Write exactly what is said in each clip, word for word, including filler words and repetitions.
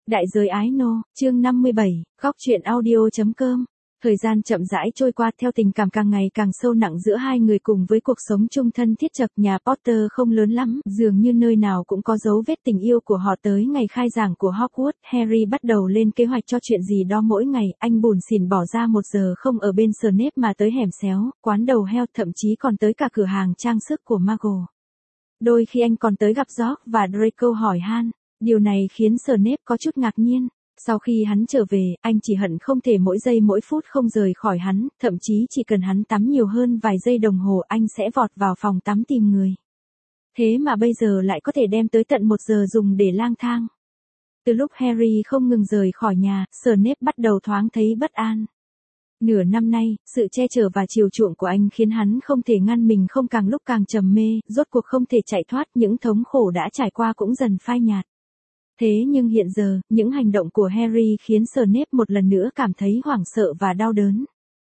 Đại giới ái nô, chương năm mươi bảy, góc truyện audio.com. Thời gian chậm rãi trôi qua theo tình cảm càng ngày càng sâu nặng giữa hai người cùng với cuộc sống chung thân thiết chật. Nhà Potter không lớn lắm, dường như nơi nào cũng có dấu vết tình yêu của họ. Tới ngày khai giảng của Hogwarts, Harry bắt đầu lên kế hoạch cho chuyện gì đó mỗi ngày. Anh buồn xỉn bỏ ra một giờ không ở bên Snape mà tới hẻm xéo, quán đầu heo, thậm chí còn tới cả cửa hàng trang sức của Muggle. Đôi khi anh còn tới gặp George và Draco hỏi han. Điều này khiến Snape có chút ngạc nhiên. Sau khi hắn trở về, anh chỉ hận không thể mỗi giây mỗi phút không rời khỏi hắn, thậm chí chỉ cần hắn tắm nhiều hơn vài giây đồng hồ anh sẽ vọt vào phòng tắm tìm người. Thế mà bây giờ lại có thể đem tới tận một giờ dùng để lang thang. Từ lúc Harry không ngừng rời khỏi nhà, Snape bắt đầu thoáng thấy bất an. Nửa năm nay, sự che chở và chiều chuộng của anh khiến hắn không thể ngăn mình không càng lúc càng trầm mê, rốt cuộc không thể chạy thoát, những thống khổ đã trải qua cũng dần phai nhạt. Thế nhưng hiện giờ, những hành động của Harry khiến Snape một lần nữa cảm thấy hoảng sợ và đau đớn.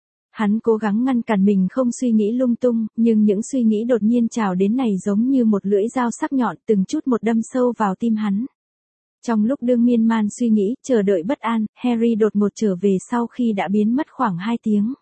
Hắn cố gắng ngăn cản mình không suy nghĩ lung tung, nhưng những suy nghĩ đột nhiên trào đến này giống như một lưỡi dao sắc nhọn từng chút một đâm sâu vào tim hắn. Trong lúc đương miên man suy nghĩ, chờ đợi bất an, Harry đột ngột trở về sau khi đã biến mất khoảng hai tiếng.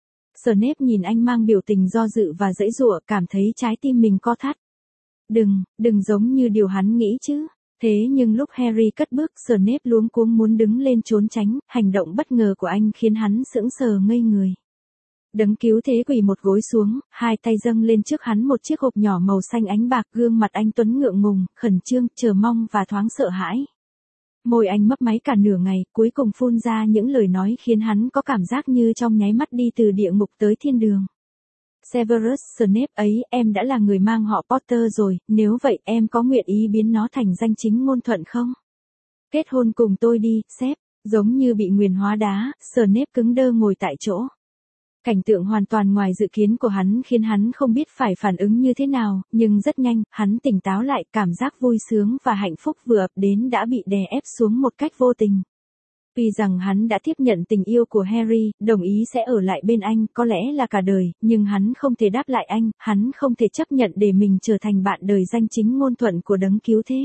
Snape nhìn anh mang biểu tình do dự và giãy giụa, cảm thấy trái tim mình co thắt. Đừng, đừng giống như điều hắn nghĩ chứ. Thế nhưng lúc Harry cất bước, Snape luống cuống muốn đứng lên trốn tránh, hành động bất ngờ của anh khiến hắn sững sờ ngây người. Đấng cứu thế quỳ một gối xuống, hai tay dâng lên trước hắn một chiếc hộp nhỏ màu xanh ánh bạc, gương mặt anh tuấn ngượng ngùng, khẩn trương, chờ mong và thoáng sợ hãi. Môi anh mấp máy cả nửa ngày, cuối cùng phun ra những lời nói khiến hắn có cảm giác như trong nháy mắt đi từ địa ngục tới thiên đường. Severus Snape ấy, em đã là người mang họ Potter rồi, nếu vậy em có nguyện ý biến nó thành danh chính ngôn thuận không? Kết hôn cùng tôi đi, sếp. Giống như bị nguyền hóa đá, Snape cứng đơ ngồi tại chỗ. Cảnh tượng hoàn toàn ngoài dự kiến của hắn khiến hắn không biết phải phản ứng như thế nào, nhưng rất nhanh, hắn tỉnh táo lại, cảm giác vui sướng và hạnh phúc vừa ập đến đã bị đè ép xuống một cách vô tình. Vì rằng hắn đã tiếp nhận tình yêu của Harry, đồng ý sẽ ở lại bên anh, có lẽ là cả đời, nhưng hắn không thể đáp lại anh, hắn không thể chấp nhận để mình trở thành bạn đời danh chính ngôn thuận của đấng cứu thế.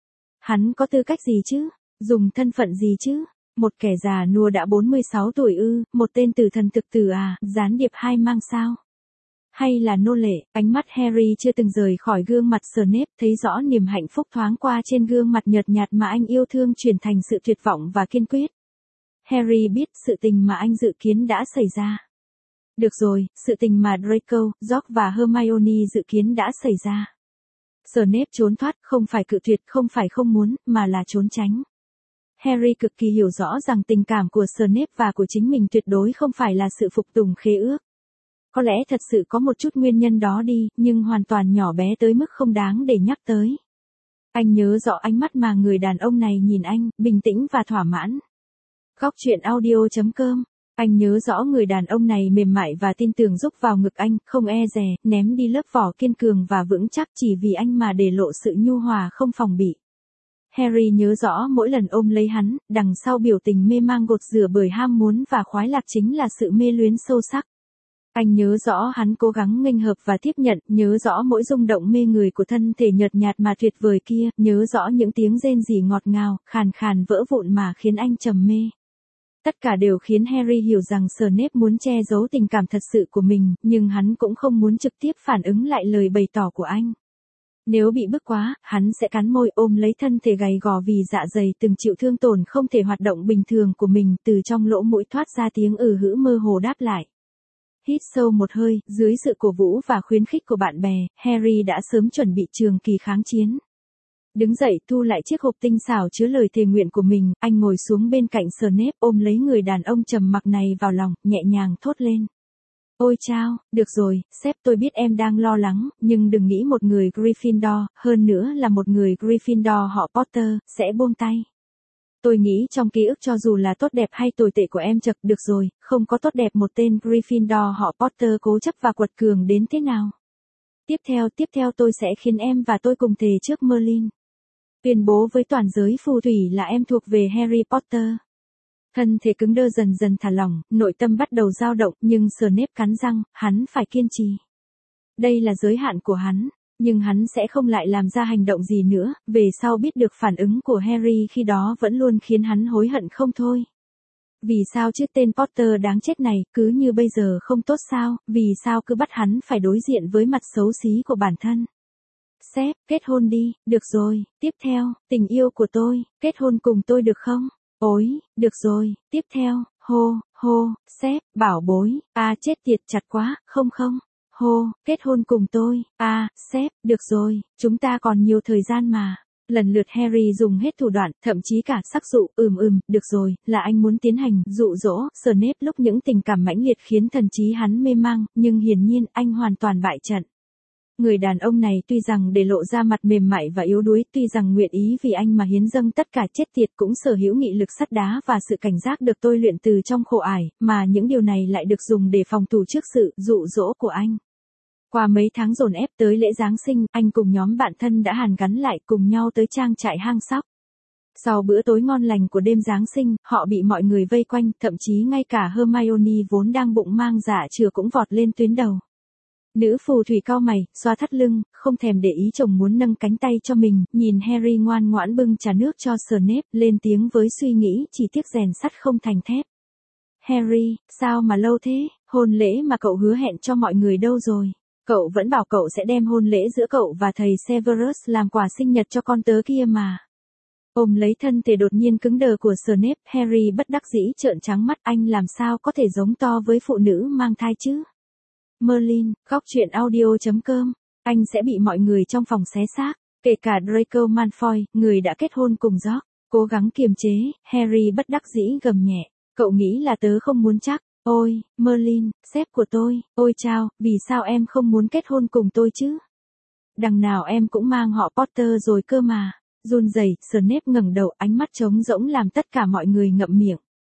Hắn có tư cách gì chứ? Dùng thân phận gì chứ? Một kẻ già nua đã bốn mươi sáu tuổi ư, một tên tử thần thực tử à, gián điệp hai mang sao? Hay là nô lệ? Ánh mắt Harry chưa từng rời khỏi gương mặt Snape, thấy rõ niềm hạnh phúc thoáng qua trên gương mặt nhợt nhạt mà anh yêu thương chuyển thành sự tuyệt vọng và kiên quyết. Harry biết sự tình mà anh dự kiến đã xảy ra. Được rồi, sự tình mà Draco, George và Hermione dự kiến đã xảy ra. Snape trốn thoát, không phải cự tuyệt, không phải không muốn, mà là trốn tránh. Harry cực kỳ hiểu rõ rằng tình cảm của Snape và của chính mình tuyệt đối không phải là sự phục tùng khế ước. Có lẽ thật sự có một chút nguyên nhân đó đi, nhưng hoàn toàn nhỏ bé tới mức không đáng để nhắc tới. Anh nhớ rõ ánh mắt mà người đàn ông này nhìn anh, bình tĩnh và thỏa mãn. Góc truyện audio.com. Anh nhớ rõ người đàn ông này mềm mại và tin tưởng giúp vào ngực anh, không e dè, ném đi lớp vỏ kiên cường và vững chắc chỉ vì anh mà để lộ sự nhu hòa không phòng bị. Harry nhớ rõ mỗi lần ôm lấy hắn, đằng sau biểu tình mê mang gột rửa bởi ham muốn và khoái lạc chính là sự mê luyến sâu sắc. Anh nhớ rõ hắn cố gắng nghênh hợp và tiếp nhận, nhớ rõ mỗi rung động mê người của thân thể nhợt nhạt mà tuyệt vời kia, nhớ rõ những tiếng rên rỉ ngọt ngào, khàn khàn vỡ vụn mà khiến anh trầm mê. Tất cả đều khiến Harry hiểu rằng Snape muốn che giấu tình cảm thật sự của mình, nhưng hắn cũng không muốn trực tiếp phản ứng lại lời bày tỏ của anh. Nếu bị bức quá, hắn sẽ cắn môi ôm lấy thân thể gầy gò vì dạ dày từng chịu thương tổn không thể hoạt động bình thường của mình, từ trong lỗ mũi thoát ra tiếng ừ hữ mơ hồ đáp lại. Hít sâu một hơi, dưới sự cổ vũ và khuyến khích của bạn bè, Harry đã sớm chuẩn bị trường kỳ kháng chiến. Đứng dậy thu lại chiếc hộp tinh xảo chứa lời thề nguyện của mình, anh ngồi xuống bên cạnh Snape ôm lấy người đàn ông trầm mặc này vào lòng, nhẹ nhàng thốt lên. Ôi chao, được rồi, sếp, tôi biết em đang lo lắng, nhưng đừng nghĩ một người Gryffindor, hơn nữa là một người Gryffindor họ Potter, sẽ buông tay. Tôi nghĩ trong ký ức cho dù là tốt đẹp hay tồi tệ của em chật, được rồi, không có tốt đẹp một tên Gryffindor họ Potter cố chấp và quật cường đến thế nào. Tiếp theo, tiếp theo tôi sẽ khiến em và tôi cùng thề trước Merlin. Tuyên bố với toàn giới phù thủy là em thuộc về Harry Potter. Thân thể cứng đơ dần dần thả lỏng, nội tâm bắt đầu dao động, nhưng Snape cắn răng, hắn phải kiên trì. Đây là giới hạn của hắn. Nhưng hắn sẽ không lại làm ra hành động gì nữa, về sau biết được phản ứng của Harry khi đó vẫn luôn khiến hắn hối hận không thôi. Vì sao chứ tên Potter đáng chết này, cứ như bây giờ không tốt sao, vì sao cứ bắt hắn phải đối diện với mặt xấu xí của bản thân. Sếp, kết hôn đi, được rồi, tiếp theo, tình yêu của tôi, kết hôn cùng tôi được không? Ôi, được rồi, tiếp theo, hô, hô, sếp, bảo bối, à chết tiệt chặt quá, không không, hô, kết hôn cùng tôi, à, sếp, được rồi, chúng ta còn nhiều thời gian mà. Lần lượt Harry dùng hết thủ đoạn, thậm chí cả sắc dụ, ừm ừm, được rồi, là anh muốn tiến hành, dụ dỗ, Snape lúc những tình cảm mãnh liệt khiến thần trí hắn mê mang, nhưng hiển nhiên, anh hoàn toàn bại trận. Người đàn ông này tuy rằng để lộ ra mặt mềm mại và yếu đuối, tuy rằng nguyện ý vì anh mà hiến dâng tất cả chết tiệt cũng sở hữu nghị lực sắt đá và sự cảnh giác được tôi luyện từ trong khổ ải, mà những điều này lại được dùng để phòng thủ trước sự dụ dỗ của anh. Qua mấy tháng dồn ép tới lễ Giáng sinh, anh cùng nhóm bạn thân đã hàn gắn lại cùng nhau tới trang trại hang sóc. Sau bữa tối ngon lành của đêm Giáng sinh, họ bị mọi người vây quanh, thậm chí ngay cả Hermione vốn đang bụng mang dạ chửa cũng vọt lên tuyến đầu. Nữ phù thủy cau mày, xoa thắt lưng, không thèm để ý chồng muốn nâng cánh tay cho mình, nhìn Harry ngoan ngoãn bưng trà nước cho Snape, lên tiếng với suy nghĩ, chỉ tiếc rèn sắt không thành thép. Harry, sao mà lâu thế, hôn lễ mà cậu hứa hẹn cho mọi người đâu rồi? Cậu vẫn bảo cậu sẽ đem hôn lễ giữa cậu và thầy Severus làm quà sinh nhật cho con tớ kia mà. Ôm lấy thân thể đột nhiên cứng đờ của Snape, Harry bất đắc dĩ trợn trắng mắt, anh làm sao có thể giống to với phụ nữ mang thai chứ? Merlin, góc truyện audio chấm com, anh sẽ bị mọi người trong phòng xé xác, kể cả Draco Malfoy, người đã kết hôn cùng George. Cố gắng kiềm chế, Harry bất đắc dĩ gầm nhẹ, cậu nghĩ là tớ không muốn chắc? Ôi, Merlin, sếp của tôi, ôi chao, vì sao em không muốn kết hôn cùng tôi chứ? Đằng nào em cũng mang họ Potter rồi cơ mà. Run rẩy, Snape ngẩng đầu, ánh mắt trống rỗng làm tất cả mọi người ngậm miệng.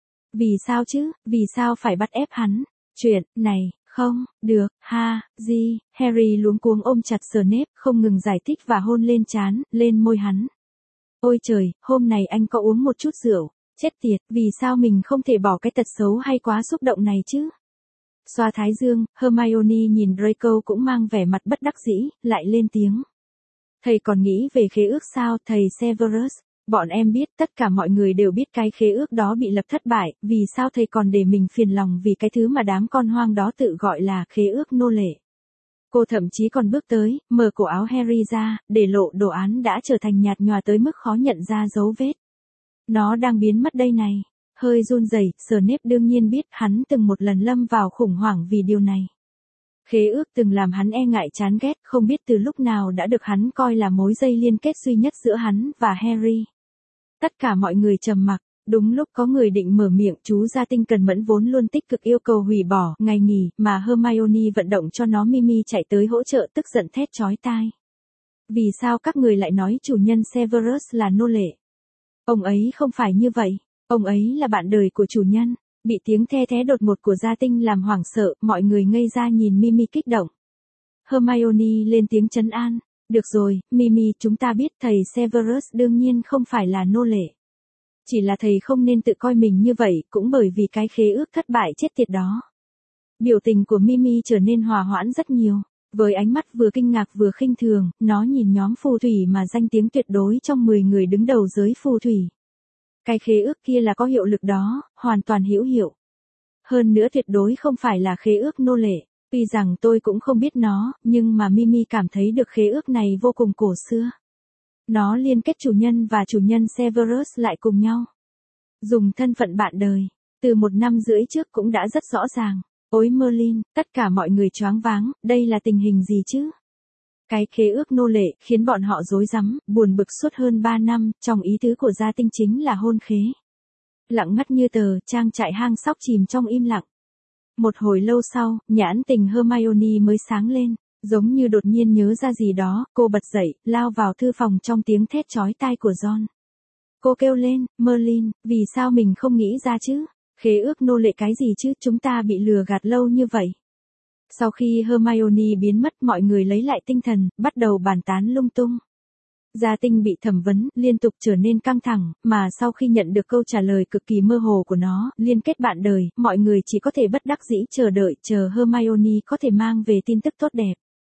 Vì sao chứ, vì sao phải bắt ép hắn? Chuyện này, không, được, ha, gì, Harry luống cuống ôm chặt Snape, không ngừng giải thích và hôn lên trán, lên môi hắn. Ôi trời, hôm nay anh có uống một chút rượu, chết tiệt, vì sao mình không thể bỏ cái tật xấu hay quá xúc động này chứ? Xoa thái dương, Hermione nhìn Draco cũng mang vẻ mặt bất đắc dĩ, lại lên tiếng. Thầy còn nghĩ về khế ước sao, thầy Severus? Bọn em biết, tất cả mọi người đều biết cái khế ước đó bị lập thất bại, vì sao thầy còn để mình phiền lòng vì cái thứ mà đám con hoang đó tự gọi là khế ước nô lệ. Cô thậm chí còn bước tới, mở cổ áo Harry ra, để lộ đồ án đã trở thành nhạt nhòa tới mức khó nhận ra dấu vết. Nó đang biến mất đây này. Hơi run rẩy, Snape đương nhiên biết hắn từng một lần lâm vào khủng hoảng vì điều này. Khế ước từng làm hắn e ngại chán ghét, không biết từ lúc nào đã được hắn coi là mối dây liên kết duy nhất giữa hắn và Harry. Tất cả mọi người trầm mặc, đúng lúc có người định mở miệng, chú gia tinh cần mẫn vốn luôn tích cực yêu cầu hủy bỏ ngày nghỉ, mà Hermione vận động cho nó Mimi chạy tới hỗ trợ tức giận thét chói tai. Vì sao các người lại nói chủ nhân Severus là nô lệ? Ông ấy không phải như vậy, ông ấy là bạn đời của chủ nhân. Bị tiếng the thé đột ngột của gia tinh làm hoảng sợ, mọi người ngây ra nhìn Mimi kích động. Hermione lên tiếng trấn an. Được rồi, Mimi, chúng ta biết thầy Severus đương nhiên không phải là nô lệ. Chỉ là thầy không nên tự coi mình như vậy, cũng bởi vì cái khế ước thất bại chết tiệt đó. Biểu tình của Mimi trở nên hòa hoãn rất nhiều. Với ánh mắt vừa kinh ngạc vừa khinh thường, nó nhìn nhóm phù thủy mà danh tiếng tuyệt đối trong mười người đứng đầu giới phù thủy. Cái khế ước kia là có hiệu lực đó, hoàn toàn hữu hiệu. Hơn nữa tuyệt đối không phải là khế ước nô lệ. Tuy rằng tôi cũng không biết nó, nhưng mà Mimi cảm thấy được khế ước này vô cùng cổ xưa. Nó liên kết chủ nhân và chủ nhân Severus lại cùng nhau. Dùng thân phận bạn đời, từ một năm rưỡi trước cũng đã rất rõ ràng. Ôi Merlin, tất cả mọi người choáng váng, đây là tình hình gì chứ? Cái khế ước nô lệ khiến bọn họ rối rắm, buồn bực suốt hơn ba năm, trong ý tứ của gia tinh chính là hôn khế. Lặng ngắt như tờ, trang trại hang sóc chìm trong im lặng. Một hồi lâu sau, nhãn tình Hermione mới sáng lên, giống như đột nhiên nhớ ra gì đó, cô bật dậy, lao vào thư phòng trong tiếng thét chói tai của Ron. Cô kêu lên, Merlin, vì sao mình không nghĩ ra chứ? Khế ước nô lệ cái gì chứ, chúng ta bị lừa gạt lâu như vậy. Sau khi Hermione biến mất, mọi người lấy lại tinh thần, bắt đầu bàn tán lung tung. Gia tinh bị thẩm vấn, liên tục trở nên căng thẳng, mà sau khi nhận được câu trả lời cực kỳ mơ hồ của nó, liên kết bạn đời, mọi người chỉ có thể bất đắc dĩ chờ đợi, chờ Hermione có thể mang về tin tức tốt đẹp.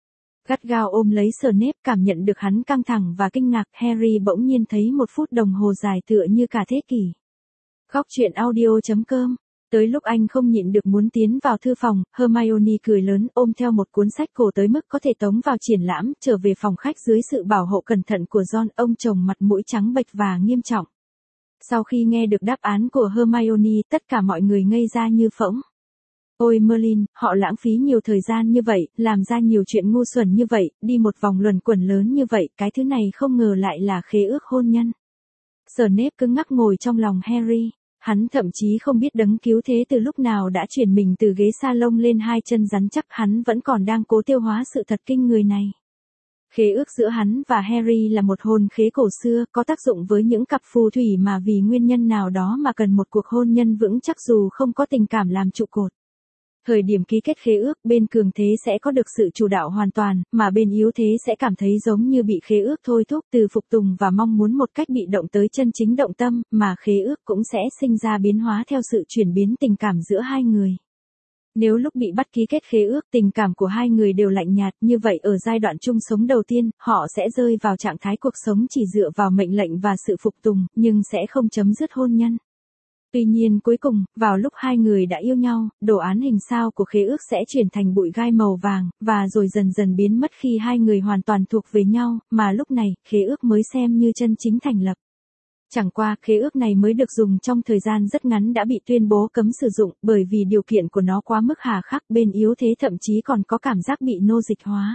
gắt gao ôm lấy Snape, cảm nhận được hắn căng thẳng và kinh ngạc, Harry bỗng nhiên thấy một phút đồng hồ dài tựa như cả thế kỷ. Góc truyện audio chấm com. Tới lúc anh không nhịn được muốn tiến vào thư phòng, Hermione cười lớn, ôm theo một cuốn sách cổ tới mức có thể tống vào triển lãm, trở về phòng khách dưới sự bảo hộ cẩn thận của John, ông chồng mặt mũi trắng bệch và nghiêm trọng. Sau khi nghe được đáp án của Hermione, tất cả mọi người ngây ra như phỗng. Ôi Merlin, họ lãng phí nhiều thời gian như vậy, làm ra nhiều chuyện ngu xuẩn như vậy, đi một vòng luẩn quẩn lớn như vậy, cái thứ này không ngờ lại là khế ước hôn nhân. Snape cứng ngắc ngồi trong lòng Harry. Hắn thậm chí không biết đấng cứu thế từ lúc nào đã chuyển mình từ ghế salon lên hai chân rắn chắc, hắn vẫn còn đang cố tiêu hóa sự thật kinh người này. Khế ước giữa hắn và Harry là một hôn khế cổ xưa, có tác dụng với những cặp phù thủy mà vì nguyên nhân nào đó mà cần một cuộc hôn nhân vững chắc dù không có tình cảm làm trụ cột. Thời điểm ký kết khế ước, bên cường thế sẽ có được sự chủ đạo hoàn toàn, mà bên yếu thế sẽ cảm thấy giống như bị khế ước thôi thúc, từ phục tùng và mong muốn một cách bị động tới chân chính động tâm, mà khế ước cũng sẽ sinh ra biến hóa theo sự chuyển biến tình cảm giữa hai người. Nếu lúc bị bắt ký kết khế ước, tình cảm của hai người đều lạnh nhạt, như vậy ở giai đoạn chung sống đầu tiên, họ sẽ rơi vào trạng thái cuộc sống chỉ dựa vào mệnh lệnh và sự phục tùng, nhưng sẽ không chấm dứt hôn nhân. Tuy nhiên cuối cùng, vào lúc hai người đã yêu nhau, đồ án hình sao của khế ước sẽ chuyển thành bụi gai màu vàng, và rồi dần dần biến mất khi hai người hoàn toàn thuộc về nhau, mà lúc này, khế ước mới xem như chân chính thành lập. Chẳng qua, khế ước này mới được dùng trong thời gian rất ngắn đã bị tuyên bố cấm sử dụng, bởi vì điều kiện của nó quá mức hà khắc, bên yếu thế thậm chí còn có cảm giác bị nô dịch hóa.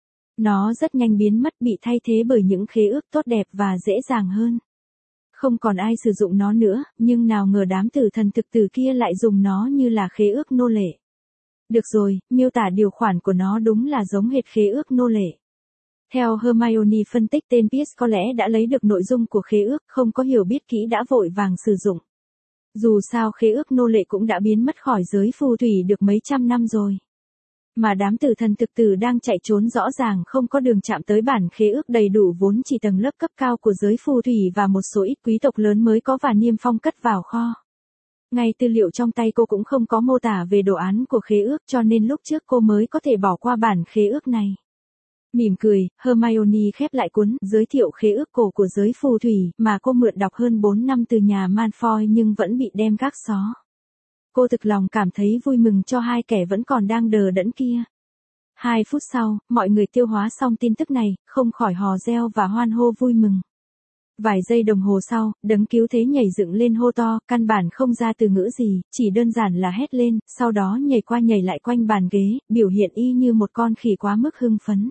Nó rất nhanh biến mất, bị thay thế bởi những khế ước tốt đẹp và dễ dàng hơn. Không còn ai sử dụng nó nữa, nhưng nào ngờ đám tử thần thực tử kia lại dùng nó như là khế ước nô lệ. Được rồi, miêu tả điều khoản của nó đúng là giống hệt khế ước nô lệ. Theo Hermione phân tích, tên Pierce có lẽ đã lấy được nội dung của khế ước, không có hiểu biết kỹ đã vội vàng sử dụng. Dù sao khế ước nô lệ cũng đã biến mất khỏi giới phù thủy được mấy trăm năm rồi. Mà đám tử thần thực tử đang chạy trốn rõ ràng không có đường chạm tới bản khế ước đầy đủ, vốn chỉ tầng lớp cấp cao của giới phù thủy và một số ít quý tộc lớn mới có và niêm phong cất vào kho. Ngay tư liệu trong tay cô cũng không có mô tả về đồ án của khế ước, cho nên lúc trước cô mới có thể bỏ qua bản khế ước này. Mỉm cười, Hermione khép lại cuốn giới thiệu khế ước cổ của giới phù thủy mà cô mượn đọc hơn bốn năm từ nhà Malfoy nhưng vẫn bị đem gác xó. Cô thực lòng cảm thấy vui mừng cho hai kẻ vẫn còn đang đờ đẫn kia. Hai phút sau, mọi người tiêu hóa xong tin tức này, không khỏi hò reo và hoan hô vui mừng. Vài giây đồng hồ sau, đấng cứu thế nhảy dựng lên hô to, căn bản không ra từ ngữ gì, chỉ đơn giản là hét lên, sau đó nhảy qua nhảy lại quanh bàn ghế, biểu hiện y như một con khỉ quá mức hưng phấn.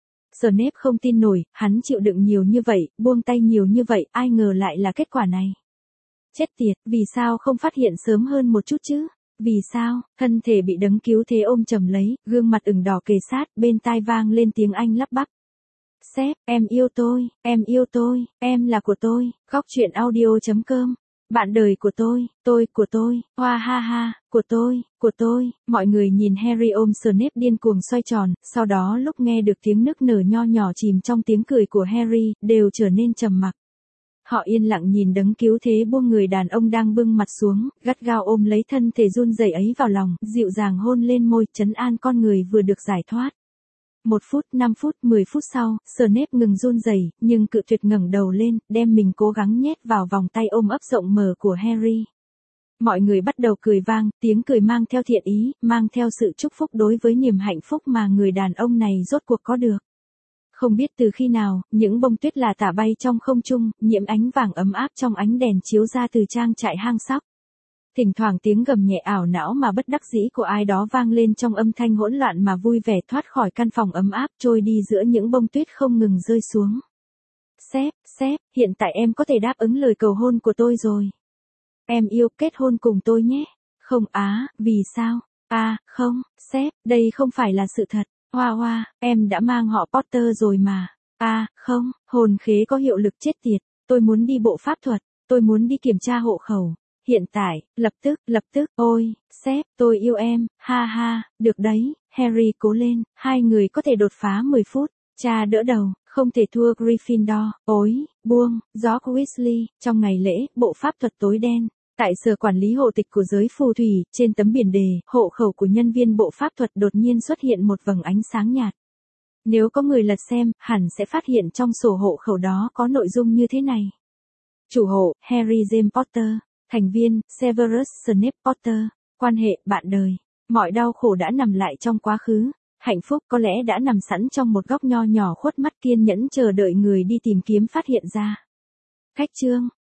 Snape không tin nổi, hắn chịu đựng nhiều như vậy, buông tay nhiều như vậy, ai ngờ lại là kết quả này. Chết tiệt, vì sao không phát hiện sớm hơn một chút chứ? Vì sao? Thân thể bị đấng cứu thế ôm chầm lấy, gương mặt ửng đỏ kề sát, bên tai vang lên tiếng Anh lắp bắp. Sếp, em yêu tôi, em yêu tôi, em là của tôi, góc truyện audio chấm com. Bạn đời của tôi, tôi, của tôi, hoa ha ha, của tôi, của tôi. Mọi người nhìn Harry ôm Snape điên cuồng xoay tròn, sau đó lúc nghe được tiếng nức nở nho nhỏ chìm trong tiếng cười của Harry, đều trở nên trầm mặc. Họ yên lặng nhìn đấng cứu thế buông người đàn ông đang bưng mặt xuống, gắt gao ôm lấy thân thể run rẩy ấy vào lòng, dịu dàng hôn lên môi, trấn an con người vừa được giải thoát. Một phút, năm phút, mười phút sau, Snape ngừng run rẩy, nhưng cự tuyệt ngẩng đầu lên, đem mình cố gắng nhét vào vòng tay ôm ấp rộng mở của Harry. Mọi người bắt đầu cười vang, tiếng cười mang theo thiện ý, mang theo sự chúc phúc đối với niềm hạnh phúc mà người đàn ông này rốt cuộc có được. Không biết từ khi nào, những bông tuyết là tả bay trong không trung, nhiễm ánh vàng ấm áp trong ánh đèn chiếu ra từ trang trại hang sóc. Thỉnh thoảng tiếng gầm nhẹ ảo não mà bất đắc dĩ của ai đó vang lên trong âm thanh hỗn loạn mà vui vẻ thoát khỏi căn phòng ấm áp trôi đi giữa những bông tuyết không ngừng rơi xuống. Sếp, sếp, hiện tại em có thể đáp ứng lời cầu hôn của tôi rồi. Em yêu kết hôn cùng tôi nhé. Không á, vì sao? À, không, sếp, đây không phải là sự thật. Hoa hoa, em đã mang họ Potter rồi mà. À, không, hồn khế có hiệu lực chết tiệt. Tôi muốn đi bộ pháp thuật. Tôi muốn đi kiểm tra hộ khẩu. Hiện tại, lập tức, lập tức, ôi, sếp, tôi yêu em, ha ha, được đấy, Harry cố lên, hai người có thể đột phá mười phút, cha đỡ đầu, không thể thua Gryffindor, ối, buông, George Weasley, trong ngày lễ, bộ pháp thuật tối đen. Tại sở quản lý hộ tịch của giới phù thủy, trên tấm biển đề, hộ khẩu của nhân viên bộ pháp thuật đột nhiên xuất hiện một vầng ánh sáng nhạt. Nếu có người lật xem, hẳn sẽ phát hiện trong sổ hộ khẩu đó có nội dung như thế này. Chủ hộ, Harry James Potter. Thành viên, Severus Snape Potter. Quan hệ, bạn đời. Mọi đau khổ đã nằm lại trong quá khứ. Hạnh phúc có lẽ đã nằm sẵn trong một góc nho nhỏ khuất mắt kiên nhẫn chờ đợi người đi tìm kiếm phát hiện ra. Khách chương.